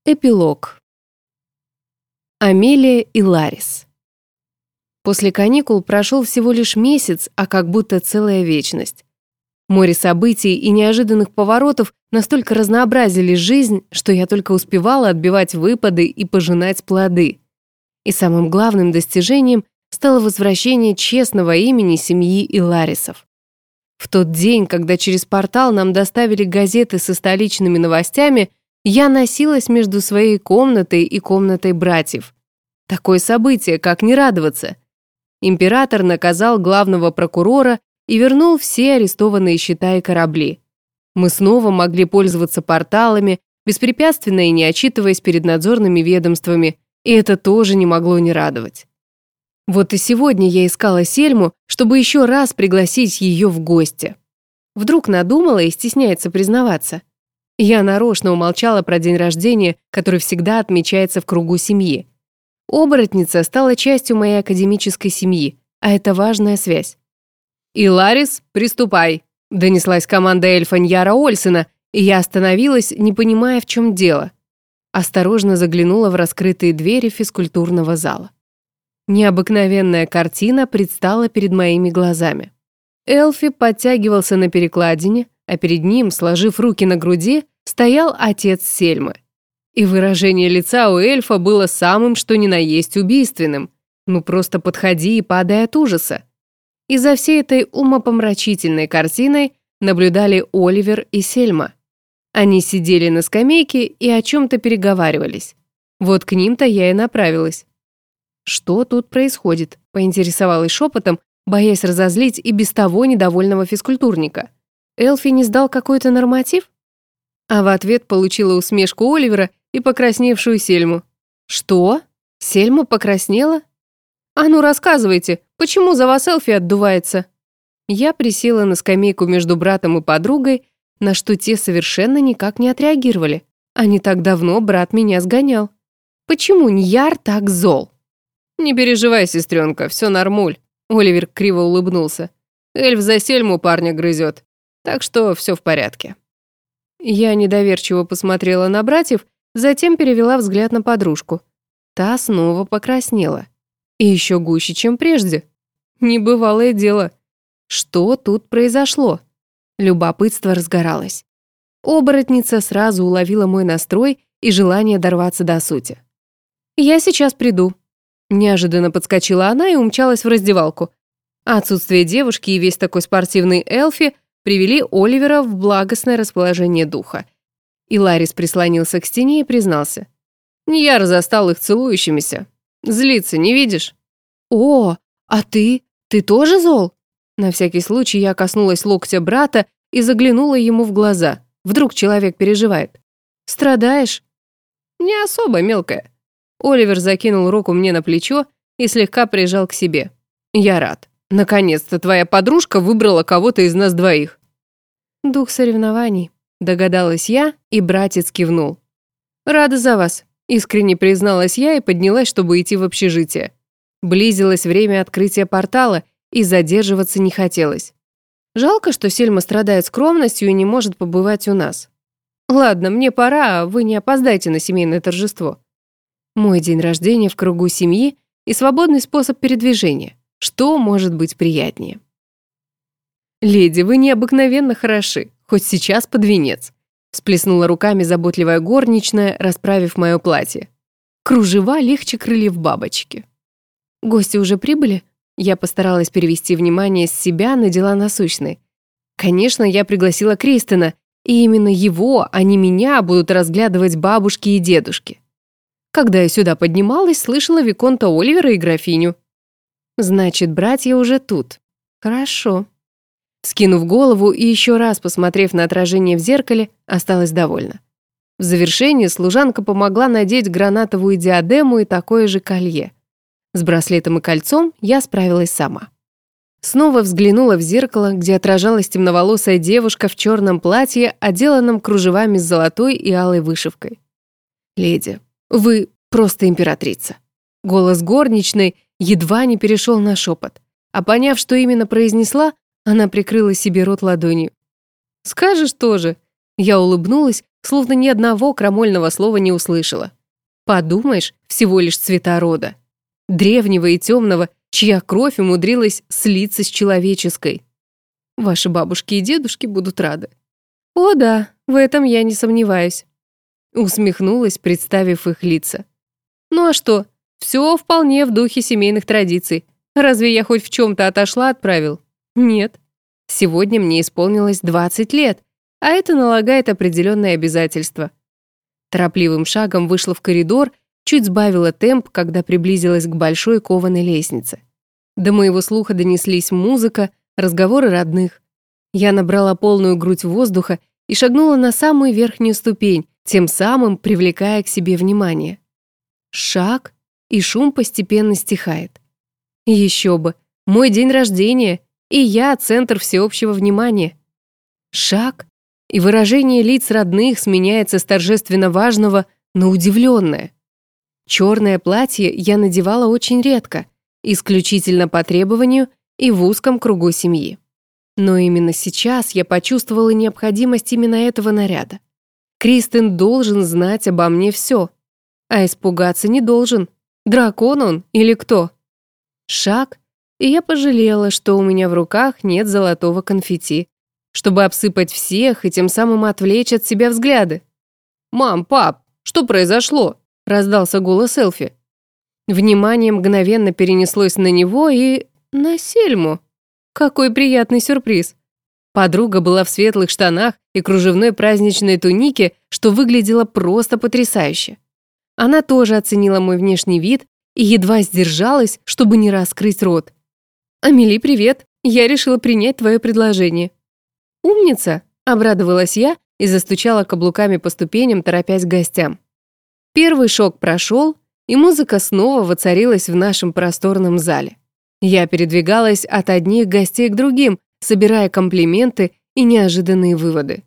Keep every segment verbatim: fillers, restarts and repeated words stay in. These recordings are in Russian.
Эпилог. Амелия и Ларис. После каникул прошел всего лишь месяц, а как будто целая вечность. Море событий и неожиданных поворотов настолько разнообразили жизнь, что я только успевала отбивать выпады и пожинать плоды. И самым главным достижением стало возвращение честного имени семьи Иларисов. В тот день, когда через портал нам доставили газеты со столичными новостями, я носилась между своей комнатой и комнатой братьев. Такое событие, как не радоваться. Император наказал главного прокурора и вернул все арестованные счета и корабли. Мы снова могли пользоваться порталами, беспрепятственно и не отчитываясь перед надзорными ведомствами, и это тоже не могло не радовать. Вот и сегодня я искала Сельму, чтобы еще раз пригласить ее в гости. Вдруг надумала и стесняется признаваться. Я нарочно умолчала про день рождения, который всегда отмечается в кругу семьи. Оборотница стала частью моей академической семьи, а это важная связь. «Иларис, приступай!» — донеслась команда эльфа Ньяра Ольсена, и я остановилась, не понимая, в чем дело. Осторожно заглянула в раскрытые двери физкультурного зала. Необыкновенная картина предстала перед моими глазами. Эльфи подтягивался на перекладине, а перед ним, сложив руки на груди, стоял отец Сельмы. И выражение лица у эльфа было самым что ни на есть убийственным. Ну просто подходи и падай от ужаса. И за всей этой умопомрачительной картиной наблюдали Оливер и Сельма. Они сидели на скамейке и о чем-то переговаривались. Вот к ним-то я и направилась. «Что тут происходит?» — поинтересовалась шепотом, боясь разозлить и без того недовольного физкультурника. Эльфи не сдал какой-то норматив? А в ответ получила усмешку Оливера и покрасневшую Сельму. «Что? Сельма покраснела? А ну рассказывайте, почему за вас Эльфи отдувается?» Я присела на скамейку между братом и подругой, на что те совершенно никак не отреагировали. А не так давно брат меня сгонял. Почему Ньяр так зол? «Не переживай, сестренка, все нормуль», — Оливер криво улыбнулся. «Эльф за Сельму парня грызет, так что все в порядке». Я недоверчиво посмотрела на братьев, затем перевела взгляд на подружку. Та снова покраснела. И еще гуще, чем прежде. Небывалое дело. Что тут произошло? Любопытство разгоралось. Оборотница сразу уловила мой настрой и желание дорваться до сути. «Я сейчас приду». Неожиданно подскочила она и умчалась в раздевалку. Отсутствие девушки и весь такой спортивный Эльфи привели Оливера в благостное расположение духа. И Ларис прислонился к стене и признался. «Ньяр застал их целующимися. Злится, не видишь?» «О, а ты? Ты тоже зол?» На всякий случай я коснулась локтя брата и заглянула ему в глаза. Вдруг человек переживает. «Страдаешь?» «Не особо, мелкая». Оливер закинул руку мне на плечо и слегка прижал к себе. «Я рад. Наконец-то твоя подружка выбрала кого-то из нас двоих». «Дух соревнований», — догадалась я, и братец кивнул. «Рада за вас», — искренне призналась я и поднялась, чтобы идти в общежитие. Близилось время открытия портала, и задерживаться не хотелось. Жалко, что Сельма страдает скромностью и не может побывать у нас. Ладно, мне пора, а вы не опоздайте на семейное торжество. Мой день рождения в кругу семьи и свободный способ передвижения. Что может быть приятнее? «Леди, вы необыкновенно хороши, хоть сейчас под венец», сплеснула руками заботливая горничная, расправив мое платье. Кружева легче крыльев бабочки. «Гости уже прибыли?» Я постаралась перевести внимание с себя на дела насущные. Конечно, я пригласила Кристина, и именно его, а не меня, будут разглядывать бабушки и дедушки. Когда я сюда поднималась, слышала виконта Оливера и графиню. Значит, братья уже тут. Хорошо. Скинув голову и еще раз посмотрев на отражение в зеркале, осталась довольна. В завершение служанка помогла надеть гранатовую диадему и такое же колье. С браслетом и кольцом я справилась сама. Снова взглянула в зеркало, где отражалась темноволосая девушка в черном платье, отделанном кружевами с золотой и алой вышивкой. «Леди, вы просто императрица». Голос горничной едва не перешел на шепот, а поняв, что именно произнесла, она прикрыла себе рот ладонью. «Скажешь тоже». Я улыбнулась, словно ни одного крамольного слова не услышала. Подумаешь, всего лишь цвета рода. Древнего и темного, чья кровь умудрилась слиться с человеческой. Ваши бабушки и дедушки будут рады. О да, в этом я не сомневаюсь. Усмехнулась, представив их лица. Ну а что, все вполне в духе семейных традиций. Разве я хоть в чем-то отошла от правил? Нет. Сегодня мне исполнилось двадцать лет, а это налагает определенные обязательства. Торопливым шагом вышла в коридор, чуть сбавила темп, когда приблизилась к большой кованой лестнице. До моего слуха донеслись музыка, разговоры родных. Я набрала полную грудь воздуха и шагнула на самую верхнюю ступень, тем самым привлекая к себе внимание. Шаг, и шум постепенно стихает. Еще бы, мой день рождения, и я центр всеобщего внимания. Шаг, и выражение лиц родных сменяется с торжественно важного на удивленное. Черное платье я надевала очень редко, исключительно по требованию и в узком кругу семьи. Но именно сейчас я почувствовала необходимость именно этого наряда. Кристен должен знать обо мне все, а испугаться не должен. Дракон он или кто? Шаг, и я пожалела, что у меня в руках нет золотого конфетти, чтобы обсыпать всех и тем самым отвлечь от себя взгляды. «Мам, пап, что произошло?» — раздался голос Элфи. Внимание мгновенно перенеслось на него и... на Сельму. Какой приятный сюрприз. Подруга была в светлых штанах и кружевной праздничной тунике, что выглядело просто потрясающе. Она тоже оценила мой внешний вид и едва сдержалась, чтобы не раскрыть рот. «Амели, привет! Я решила принять твое предложение». «Умница!» — обрадовалась я и застучала каблуками по ступеням, торопясь к гостям. Первый шок прошел, и музыка снова воцарилась в нашем просторном зале. Я передвигалась от одних гостей к другим, собирая комплименты и неожиданные выводы.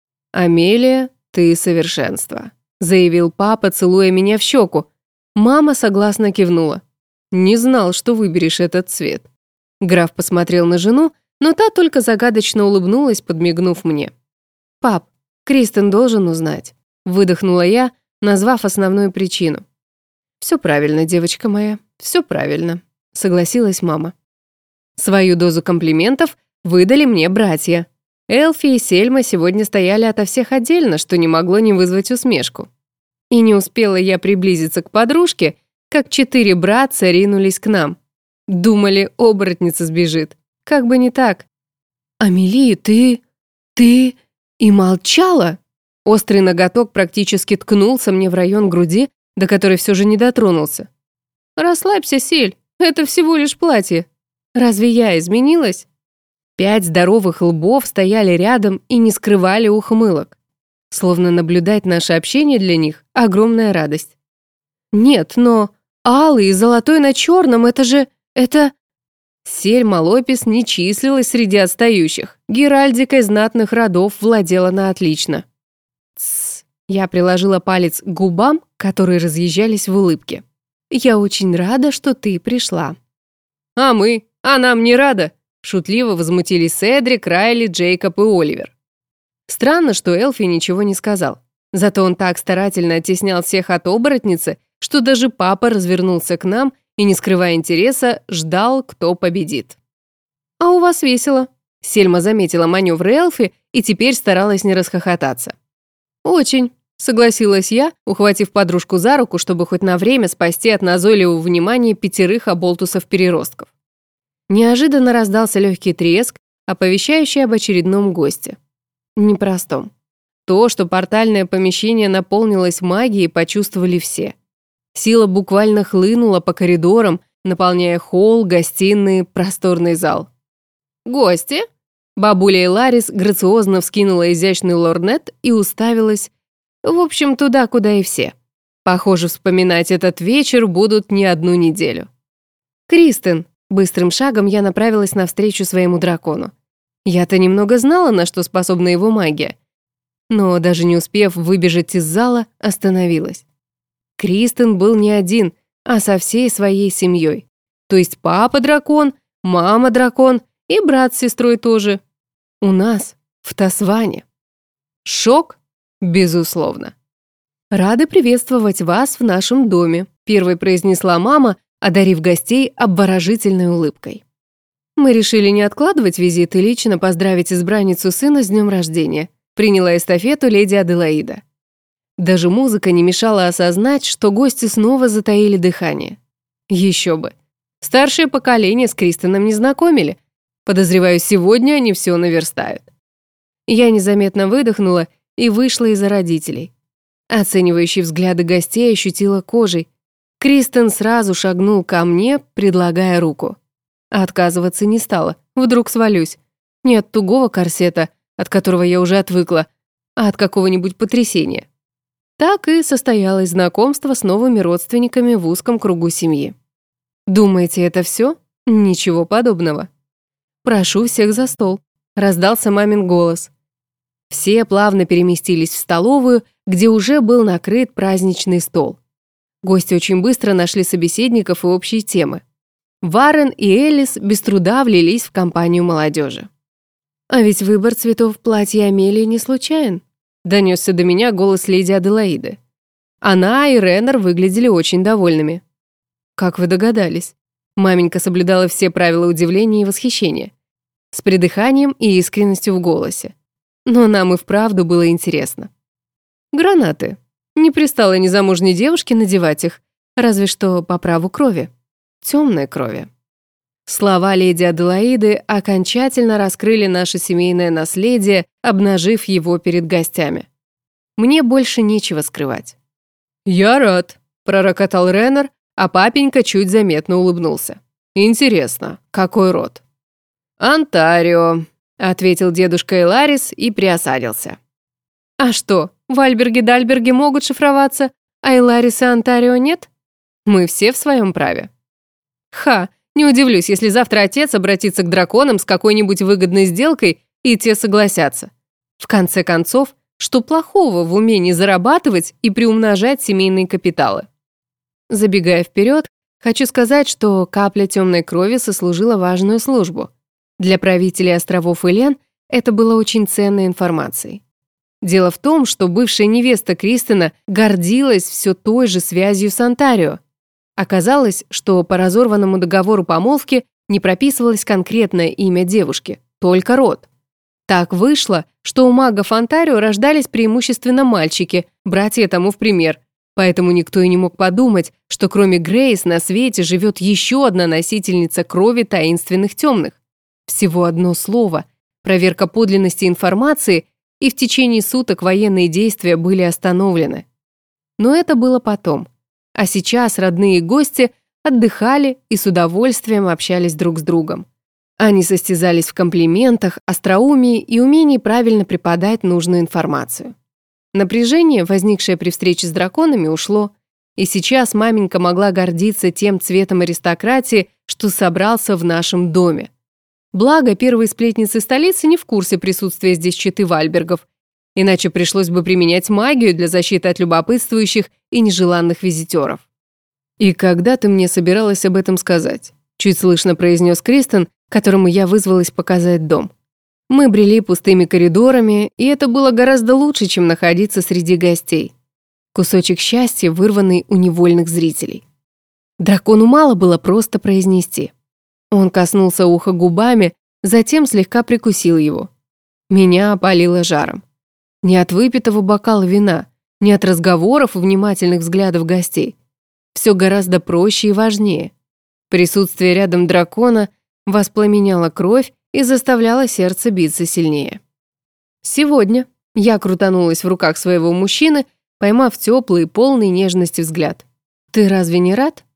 «Амелия, ты совершенство», — заявил папа, целуя меня в щеку. Мама согласно кивнула. «Не знал, что выберешь этот цвет». Граф посмотрел на жену, но та только загадочно улыбнулась, подмигнув мне. «Пап, Кристен должен узнать», — выдохнула я, назвав основную причину. «Все правильно, девочка моя, все правильно», — согласилась мама. Свою дозу комплиментов выдали мне братья. Элфи и Сельма сегодня стояли ото всех отдельно, что не могло не вызвать усмешку. И не успела я приблизиться к подружке, как четыре братца ринулись к нам. Думали, оборотница сбежит. Как бы не так. «Амели, ты... ты... и молчала?» Острый ноготок практически ткнулся мне в район груди, до которой все же не дотронулся. «Расслабься, Сель, это всего лишь платье. Разве я изменилась?» Пять здоровых лбов стояли рядом и не скрывали ухмылок. Словно наблюдать наше общение для них — огромная радость. «Нет, но алый и золотой на черном — это же... это...» Сельма Лопес не числилась среди отстающих. Геральдикой знатных родов владела на отлично. «Тссс», я приложила палец к губам, которые разъезжались в улыбке. «Я очень рада, что ты пришла». «А мы? А нам не рада?» Шутливо возмутились Седрик, Райли, Джейкоб и Оливер. Странно, что Элфи ничего не сказал. Зато он так старательно оттеснял всех от оборотницы, что даже папа развернулся к нам и, не скрывая интереса, ждал, кто победит. «А у вас весело», — Сельма заметила маневр Элфи и теперь старалась не расхохотаться. «Очень», — согласилась я, ухватив подружку за руку, чтобы хоть на время спасти от назойливого внимания пятерых оболтусов-переростков. Неожиданно раздался легкий треск, оповещающий об очередном госте. Непростом. То, что портальное помещение наполнилось магией, почувствовали все. Сила буквально хлынула по коридорам, наполняя холл, гостиные, просторный зал. «Гости?» Бабуля Эларис грациозно вскинула изящный лорнет и уставилась, в общем, туда, куда и все. Похоже, вспоминать этот вечер будут не одну неделю. «Кристен!» Быстрым шагом я направилась навстречу своему дракону. Я-то немного знала, на что способна его магия. Но даже не успев выбежать из зала, остановилась. Кристен был не один, а со всей своей семьей. То есть папа-дракон, мама-дракон и брат с сестрой тоже. У нас, в Тасване. Шок, Безусловно. «Рады приветствовать вас в нашем доме», первой произнесла мама, одарив гостей обворожительной улыбкой. «Мы решили не откладывать визит и лично поздравить избранницу сына с днем рождения», приняла эстафету леди Аделаида. Даже музыка не мешала осознать, что гости снова затаили дыхание. Еще бы. Старшее поколение с Кристоном не знакомили. Подозреваю, сегодня они все наверстают. Я незаметно выдохнула и вышла из-за родителей. Оценивающие взгляды гостей ощутила кожей. Кристен сразу шагнул ко мне, предлагая руку. Отказываться не стала, вдруг свалюсь. Не от тугого корсета, от которого я уже отвыкла, а от какого-нибудь потрясения. Так и состоялось знакомство с новыми родственниками в узком кругу семьи. «Думаете, это все? Ничего подобного». «Прошу всех за стол», — раздался мамин голос. Все плавно переместились в столовую, где уже был накрыт праздничный стол. Гости очень быстро нашли собеседников и общие темы. Варен и Элис без труда влились в компанию молодежи. «А ведь выбор цветов платья Амелии не случайен», донесся до меня голос леди Аделаиды. Она и Реннер выглядели очень довольными. «Как вы догадались?» Маменька соблюдала все правила удивления и восхищения, с придыханием и искренностью в голосе. Но нам и вправду было интересно. «Гранаты. Не пристало незамужней девушке надевать их, разве что по праву крови. Темной крови». Слова леди Аделаиды окончательно раскрыли наше семейное наследие, обнажив его перед гостями. Мне больше нечего скрывать. «Я рад», — пророкотал Реннер, а папенька чуть заметно улыбнулся. «Интересно, какой род?» «Онтарио», — ответил дедушка Эларис и приосадился. «А что, в Альберге-Дальберге могут шифроваться, а Эларис и Онтарио нет? Мы все в своем праве». «Ха, не удивлюсь, если завтра отец обратится к драконам с какой-нибудь выгодной сделкой, и те согласятся. В конце концов, что плохого в умении зарабатывать и приумножать семейные капиталы?» Забегая вперед, хочу сказать, что капля темной крови сослужила важную службу. Для правителей островов Элен это было очень ценной информацией. Дело в том, что бывшая невеста Кристена гордилась все той же связью с Онтарио. Оказалось, что по разорванному договору помолвки не прописывалось конкретное имя девушки, только род. Так вышло, что у магов Онтарио рождались преимущественно мальчики, братья тому в пример, поэтому никто и не мог подумать, что кроме Грейс на свете живет еще одна носительница крови таинственных темных. Всего одно слово, проверка подлинности информации, и в течение суток военные действия были остановлены. Но это было потом. А сейчас родные гости отдыхали и с удовольствием общались друг с другом. Они состязались в комплиментах, остроумии и умении правильно преподать нужную информацию. Напряжение, возникшее при встрече с драконами, ушло, и сейчас маменька могла гордиться тем цветом аристократии, что собрался в нашем доме. Благо, первые сплетницы столицы не в курсе присутствия здесь четы Вальбергов, иначе пришлось бы применять магию для защиты от любопытствующих и нежеланных визитеров. «И когда ты мне собиралась об этом сказать?» Чуть слышно произнес Кристен, которому я вызвалась показать дом. Мы брели пустыми коридорами, и это было гораздо лучше, чем находиться среди гостей. Кусочек счастья, вырванный у невольных зрителей. Дракону мало было просто произнести. Он коснулся уха губами, затем слегка прикусил его. Меня опалило жаром. Не от выпитого бокала вина, не от разговоров и внимательных взглядов гостей. Все гораздо проще и важнее. Присутствие рядом дракона воспламеняло кровь и заставляло сердце биться сильнее. Сегодня я крутанулась в руках своего мужчины, поймав теплый, полный нежности взгляд. «Ты разве не рад?»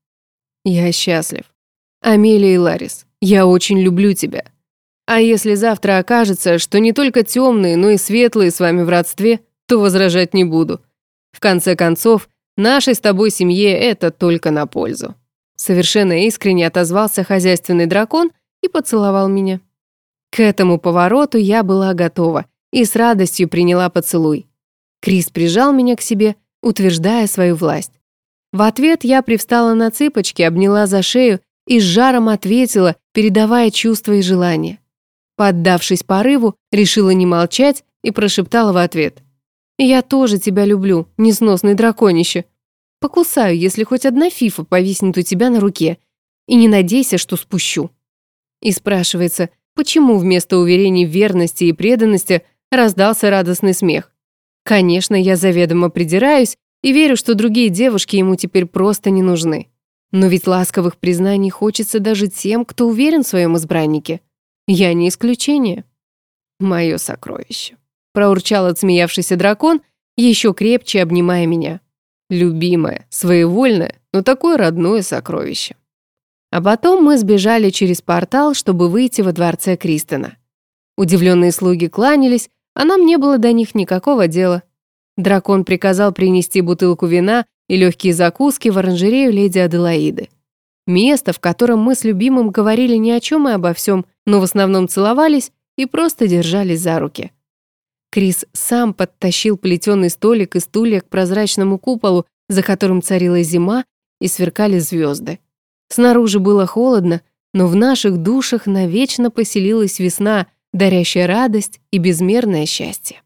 «Я счастлив. Амелия и Ларис, я очень люблю тебя. А если завтра окажется, что не только темные, но и светлые с вами в родстве, то возражать не буду. В конце концов, нашей с тобой семье это только на пользу». Совершенно искренне отозвался хозяйственный дракон и поцеловал меня. К этому повороту я была готова и с радостью приняла поцелуй. Крис прижал меня к себе, утверждая свою власть. В ответ я привстала на цыпочки, обняла за шею и с жаром ответила, передавая чувства и желания. Поддавшись порыву, решила не молчать и прошептала в ответ: Я тоже тебя люблю, несносный драконище. Покусаю, если хоть одна фифа повиснет у тебя на руке. И не надейся, что спущу». И спрашивается, почему вместо уверений в верности и преданности раздался радостный смех. Конечно, я заведомо придираюсь и верю, что другие девушки ему теперь просто не нужны. Но ведь ласковых признаний хочется даже тем, кто уверен в своем избраннике. Я не исключение. «Мое сокровище», — проурчал отсмеявшийся дракон, еще крепче обнимая меня. «Любимое, своевольное, но такое родное сокровище». А потом мы сбежали через портал, чтобы выйти во дворце Кристена. Удивленные слуги кланялись, а нам не было до них никакого дела. Дракон приказал принести бутылку вина и легкие закуски в оранжерею леди Аделаиды. Место, в котором мы с любимым говорили ни о чем и обо всем, но в основном целовались и просто держались за руки. Крис сам подтащил плетеный столик и стулья к прозрачному куполу, за которым царила зима и сверкали звезды. Снаружи было холодно, но в наших душах навечно поселилась весна, дарящая радость и безмерное счастье.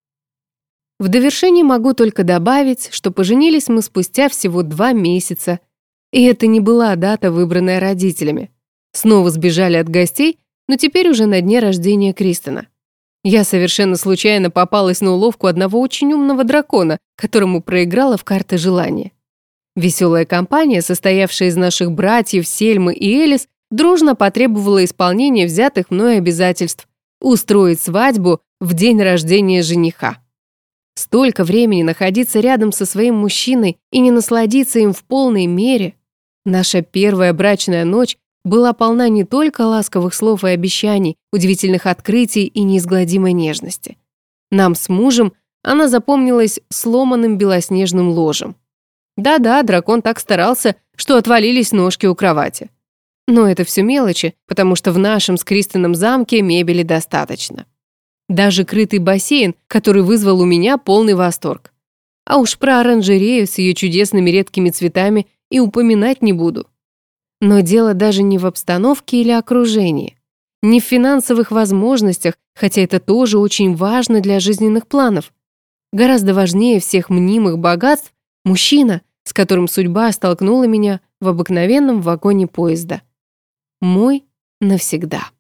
В довершение могу только добавить, что поженились мы спустя всего два месяца, и это не была дата, выбранная родителями. Снова сбежали от гостей, но теперь уже на дне рождения Кристена. Я совершенно случайно попалась на уловку одного очень умного дракона, которому проиграла в карты желания. Веселая компания, состоявшая из наших братьев Сельмы и Элис, дружно потребовала исполнения взятых мной обязательств – устроить свадьбу в день рождения жениха. Столько времени находиться рядом со своим мужчиной и не насладиться им в полной мере. Наша первая брачная ночь была полна не только ласковых слов и обещаний, удивительных открытий и неизгладимой нежности. Нам с мужем она запомнилась сломанным белоснежным ложем. Да-да, дракон так старался, что отвалились ножки у кровати. Но это все мелочи, потому что в нашем с Кристеном замке мебели достаточно. Даже крытый бассейн, который вызвал у меня полный восторг. А уж про оранжерею с ее чудесными редкими цветами и упоминать не буду. Но дело даже не в обстановке или окружении, не в финансовых возможностях, хотя это тоже очень важно для жизненных планов. Гораздо важнее всех мнимых богатств мужчина, с которым судьба столкнула меня в обыкновенном вагоне поезда. Мой навсегда.